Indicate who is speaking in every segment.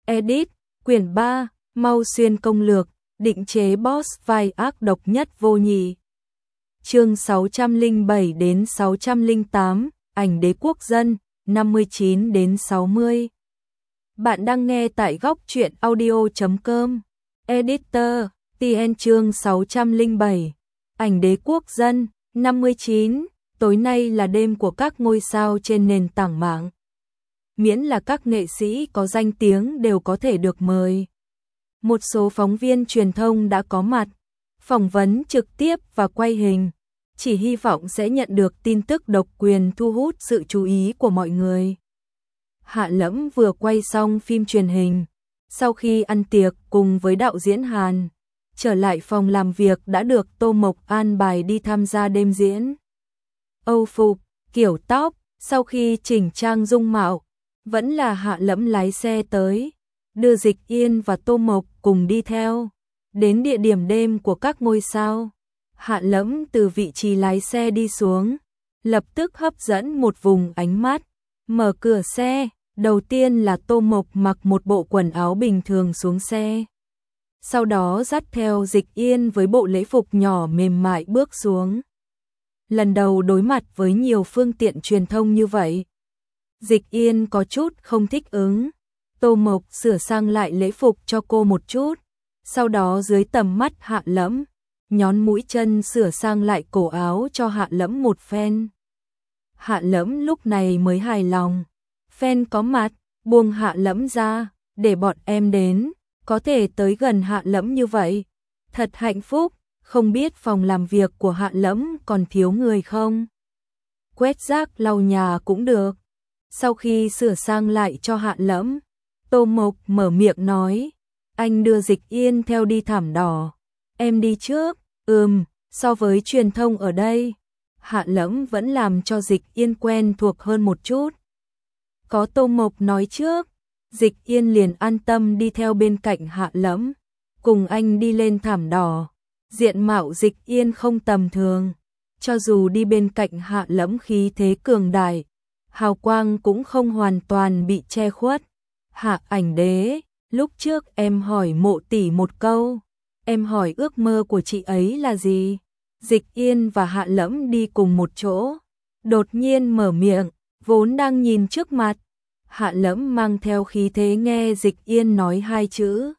Speaker 1: Edit, quyển 3, Mau Xuyên công lược, định chế boss vai ác độc nhất vô nhị. Chương 607 đến 608, ảnh đế quốc dân, 59 đến 60. Bạn đang nghe tại góc truyện audio.com. Editor, TN chương 607. Ảnh đế quốc dân, 59. Tối nay là đêm của các ngôi sao trên nền tảng mạng. Miễn là các nghệ sĩ có danh tiếng đều có thể được mời. Một số phóng viên truyền thông đã có mặt, phỏng vấn trực tiếp và quay hình, chỉ hy vọng sẽ nhận được tin tức độc quyền thu hút sự chú ý của mọi người. Hạ Lẫm vừa quay xong phim truyền hình, sau khi ăn tiệc cùng với đạo diễn Hàn, trở lại phòng làm việc đã được Tô Mộc an bài đi tham gia đêm diễn. Âu phục, kiểu tóc, sau khi chỉnh trang dung mạo, vẫn là Hạ Lẫm lái xe tới, đưa Dịch Yên và Tô Mộc cùng đi theo. Đến địa điểm đêm của các ngôi sao, Hạ Lẫm từ vị trí lái xe đi xuống, lập tức hấp dẫn một vùng ánh mắt. Mở cửa xe, đầu tiên là Tô Mộc mặc một bộ quần áo bình thường xuống xe. Sau đó dắt theo Dịch Yên với bộ lễ phục nhỏ mềm mại bước xuống. Lần đầu đối mặt với nhiều phương tiện truyền thông như vậy, Dịch Yên có chút không thích ứng. Tô Mộc sửa sang lại lễ phục cho cô một chút, sau đó dưới tầm mắt Hạ Lẫm, nhón mũi chân sửa sang lại cổ áo cho Hạ Lẫm một phen. Hạ Lẫm lúc này mới hài lòng. Fan có mặt, buông Hạ Lẫm ra, để bọn em đến, có thể tới gần Hạ Lẫm như vậy. Thật hạnh phúc, không biết phòng làm việc của Hạ Lẫm còn thiếu người không? Quét rác lau nhà cũng được. Sau khi sửa sang lại cho Hạ Lẫm, Tô Mộc mở miệng nói, anh đưa Dịch Yên theo đi thảm đỏ. Em đi trước. So với truyền thông ở đây, Hạ Lẫm vẫn làm cho Dịch Yên quen thuộc hơn một chút. Có Tô Mộc nói trước, Dịch Yên liền an tâm đi theo bên cạnh Hạ Lẫm, cùng anh đi lên thảm đỏ. Diện mạo Dịch Yên không tầm thường, cho dù đi bên cạnh Hạ Lẫm khí thế cường đại, hào quang cũng không hoàn toàn bị che khuất. Hạ ảnh đế, lúc trước em hỏi Mộ tỷ một câu, em hỏi ước mơ của chị ấy là gì? Dịch Yên và Hạ Lẫm đi cùng một chỗ, đột nhiên mở miệng, vốn đang nhìn trước mặt. Hạ Lẫm mang theo khí thế nghe Dịch Yên nói hai chữ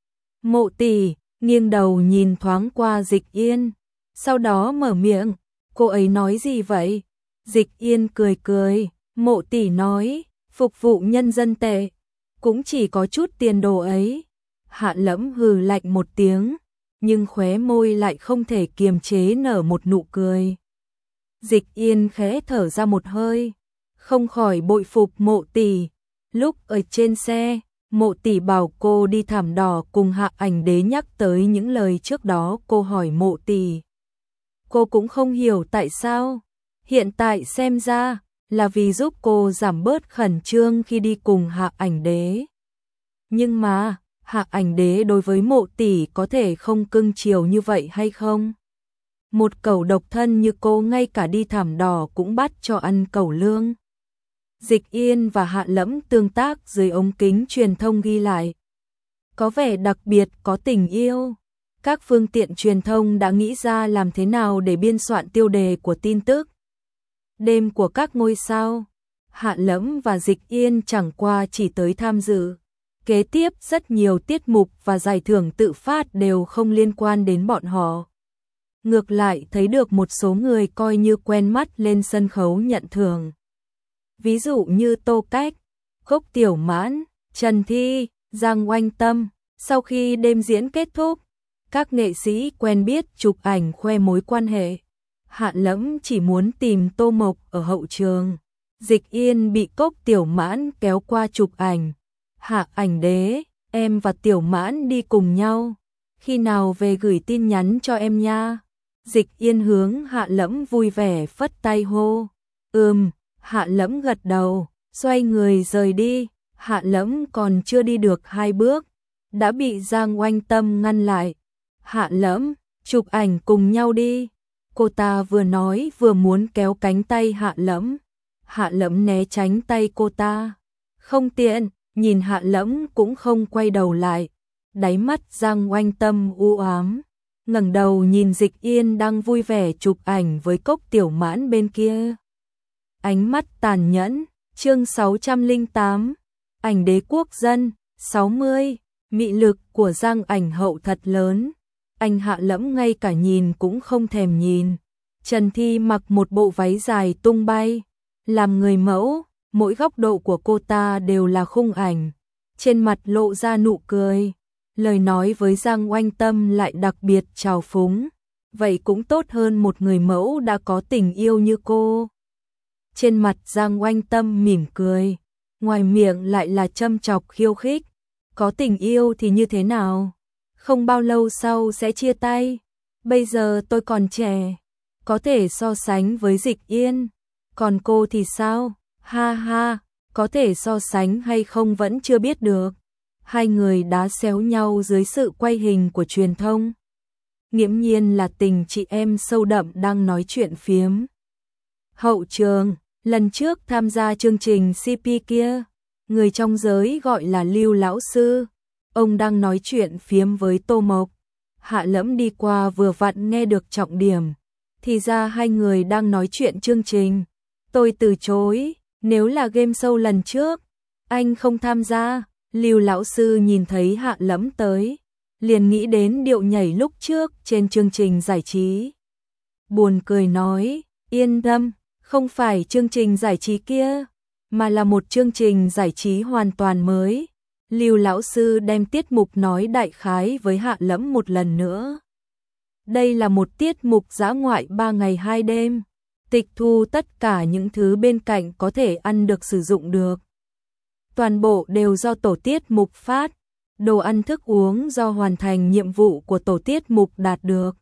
Speaker 1: Mộ tỷ, nghiêng đầu nhìn thoáng qua Dịch Yên, sau đó mở miệng, cô ấy nói gì vậy? Dịch Yên cười cười, Mộ tỷ nói, phục vụ nhân dân tệ, cũng chỉ có chút tiền đồ ấy. Hạ Lẫm hừ lạnh một tiếng, nhưng khóe môi lại không thể kiềm chế nở một nụ cười. Dịch Yên khẽ thở ra một hơi, không khỏi bội phục Mộ tỷ. Lúc ở trên xe, Mộ tỷ bảo cô đi thảm đỏ cùng Hạ ảnh đế nhắc tới những lời trước đó cô hỏi Mộ tỷ. Cô cũng không hiểu tại sao, hiện tại xem ra là vì giúp cô giảm bớt khẩn trương khi đi cùng Hạ ảnh đế. Nhưng mà, Hạ ảnh đế đối với Mộ tỷ có thể không cưng chiều như vậy hay không? Một cẩu độc thân như cô ngay cả đi thảm đỏ cũng bắt cho ăn cẩu lương. Dịch Yên và Hạ Lẫm tương tác dưới ống kính truyền thông ghi lại. Có vẻ đặc biệt có tình yêu. Các phương tiện truyền thông đã nghĩ ra làm thế nào để biên soạn tiêu đề của tin tức. Đêm của các ngôi sao, Hạ Lẫm và Dịch Yên chẳng qua chỉ tới tham dự. Kế tiếp rất nhiều tiết mục và giải thưởng tự phát đều không liên quan đến bọn họ. Ngược lại thấy được một số người coi như quen mắt lên sân khấu nhận thưởng. Ví dụ như Tô Cách, Cốc Tiểu Mãn, Trần Thi, Giang Oanh Tâm. Sau khi đêm diễn kết thúc, các nghệ sĩ quen biết chụp ảnh khoe mối quan hệ. Hạ Lẫm chỉ muốn tìm Tô Mộc ở hậu trường. Dịch Yên bị Cốc Tiểu Mãn kéo qua chụp ảnh. Hạ ảnh đế, em và Tiểu Mãn đi cùng nhau. Khi nào về gửi tin nhắn cho em nha. Dịch Yên hướng Hạ Lẫm vui vẻ phất tay hô. Hạ Lẫm gật đầu, xoay người rời đi. Hạ Lẫm còn chưa đi được 2 bước, đã bị Giang Oanh Tâm ngăn lại. Hạ Lẫm, chụp ảnh cùng nhau đi. Cô ta vừa nói vừa muốn kéo cánh tay Hạ Lẫm. Hạ Lẫm né tránh tay cô ta. Không tiện, nhìn Hạ Lẫm cũng không quay đầu lại, đáy mắt Giang Oanh Tâm u ám, ngẩng đầu nhìn Dịch Yên đang vui vẻ chụp ảnh với Cốc Tiểu Mãn bên kia. Ánh mắt tàn nhẫn, chương 608, ảnh đế quốc dân, 60, mị lực của Giang ảnh hậu thật lớn, anh Hạ Lẫm ngay cả nhìn cũng không thèm nhìn. Trần Thi mặc một bộ váy dài tung bay, làm người mẫu, mỗi góc độ của cô ta đều là khung ảnh, trên mặt lộ ra nụ cười, lời nói với Giang Oanh Tâm lại đặc biệt trào phúng, vậy cũng tốt hơn một người mẫu đã có tình yêu như cô. Trên mặt Giang Oanh Tâm mỉm cười, ngoài miệng lại là châm chọc khiêu khích, có tình yêu thì như thế nào? Không bao lâu sau sẽ chia tay, bây giờ tôi còn trẻ, có thể so sánh với Dịch Yên, còn cô thì sao? Ha ha, có thể so sánh hay không vẫn chưa biết được. Hai người đá xéo nhau dưới sự quay hình của truyền thông. Nghiễm nhiên là tình chị em sâu đậm đang nói chuyện phiếm. Hậu trường, lần trước tham gia chương trình CP kia, người trong giới gọi là Lưu lão sư, ông đang nói chuyện phiếm với Tô Mộc. Hạ Lẫm đi qua vừa vặn nghe được trọng điểm, thì ra hai người đang nói chuyện chương trình. Tôi từ chối, nếu là game show lần trước, anh không tham gia. Lưu lão sư nhìn thấy Hạ Lẫm tới, liền nghĩ đến điệu nhảy lúc trước trên chương trình giải trí. Buồn cười nói, yên tâm, không phải chương trình giải trí kia, mà là một chương trình giải trí hoàn toàn mới. Lưu lão sư đem tiết mục nói đại khái với Hạ Lẫm một lần nữa. Đây là một tiết mục dã ngoại 3 ngày 2 đêm, tịch thu tất cả những thứ bên cạnh có thể ăn được sử dụng được. Toàn bộ đều do tổ tiết mục phát, đồ ăn thức uống do hoàn thành nhiệm vụ của tổ tiết mục đạt được.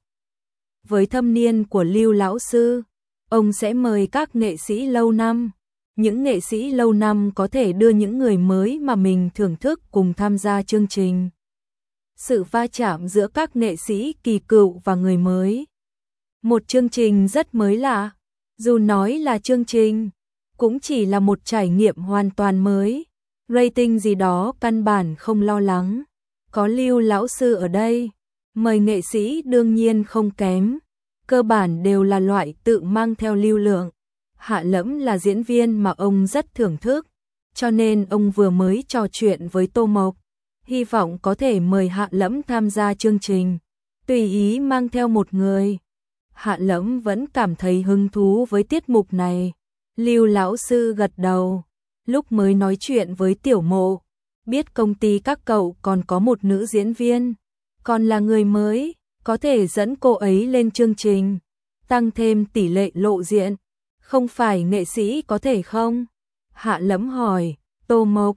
Speaker 1: Với thâm niên của Lưu lão sư, ông sẽ mời các nghệ sĩ lâu năm. Những nghệ sĩ lâu năm có thể đưa những người mới mà mình thưởng thức cùng tham gia chương trình. Sự va chạm giữa các nghệ sĩ kỳ cựu và người mới. Một chương trình rất mới lạ, dù nói là chương trình, cũng chỉ là một trải nghiệm hoàn toàn mới. Rating gì đó căn bản không lo lắng. Có Lưu lão sư ở đây, mời nghệ sĩ đương nhiên không kém. Cơ bản đều là loại tự mang theo lưu lượng. Hạ Lẫm là diễn viên mà ông rất thưởng thức, cho nên ông vừa mới trò chuyện với Tô Mộc, hy vọng có thể mời Hạ Lẫm tham gia chương trình, tùy ý mang theo một người. Hạ Lẫm vẫn cảm thấy hứng thú với tiết mục này. Lưu lão sư gật đầu, lúc mới nói chuyện với Tiểu Mộ, biết công ty các cậu còn có một nữ diễn viên, còn là người mới, có thể dẫn cô ấy lên chương trình, tăng thêm tỷ lệ lộ diện. Không phải nghệ sĩ có thể không? Hạ Lẫm hỏi, Tô Mộc,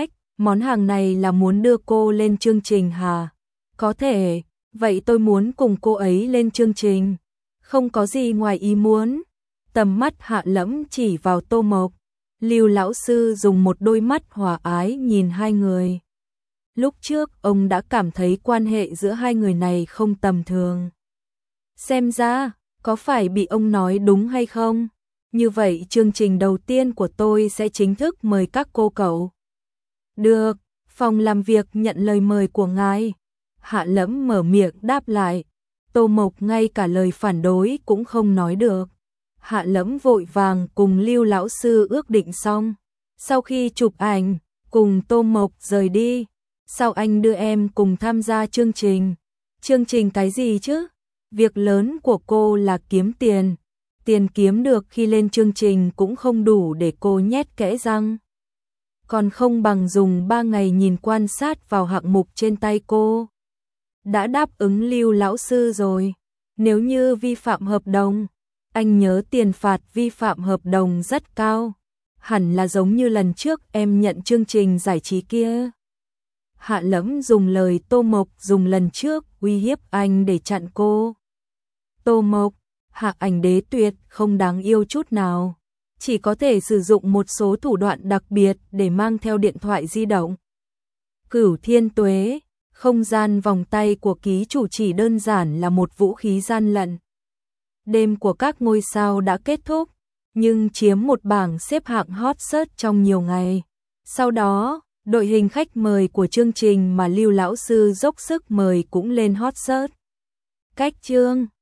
Speaker 1: món hàng này là muốn đưa cô lên chương trình hả? Có thể, vậy tôi muốn cùng cô ấy lên chương trình. Không có gì ngoài ý muốn. Tầm mắt Hạ Lẫm chỉ vào Tô Mộc. Lưu lão sư dùng một đôi mắt hòa ái nhìn hai người. Lúc trước ông đã cảm thấy quan hệ giữa hai người này không tầm thường. Xem ra, có phải bị ông nói đúng hay không? Như vậy chương trình đầu tiên của tôi sẽ chính thức mời các cô cậu. Được, phòng làm việc nhận lời mời của ngài. Hạ Lẫm mở miệng đáp lại. Tô Mộc ngay cả lời phản đối cũng không nói được. Hạ Lẫm vội vàng cùng Lưu lão sư ước định xong. Sau khi chụp ảnh, cùng Tô Mộc rời đi. Sao anh đưa em cùng tham gia chương trình? Chương trình cái gì chứ? Việc lớn của cô là kiếm tiền. Tiền kiếm được khi lên chương trình cũng không đủ để cô nhét kẽ răng. Còn không bằng dùng 3 ngày nhìn quan sát vào hạng mục trên tay cô. Đã đáp ứng Lưu lão sư rồi. Nếu như vi phạm hợp đồng, anh nhớ tiền phạt vi phạm hợp đồng rất cao. Hẳn là giống như lần trước em nhận chương trình giải trí kia. Hạ Lẫm dùng lời Tô Mộc dùng lần trước uy hiếp anh để chặn cô. Tô Mộc, Hạ ảnh đế tuyệt không đáng yêu chút nào, chỉ có thể sử dụng một số thủ đoạn đặc biệt để mang theo điện thoại di động. Cửu Thiên Tuế, không gian vòng tay của ký chủ chỉ đơn giản là một vũ khí gian lận. Đêm của các ngôi sao đã kết thúc, nhưng chiếm một bảng xếp hạng hot search trong nhiều ngày. Sau đó, Đội hình khách mời của chương trình mà Lưu lão sư dốc sức mời cũng lên hot search. Cách chương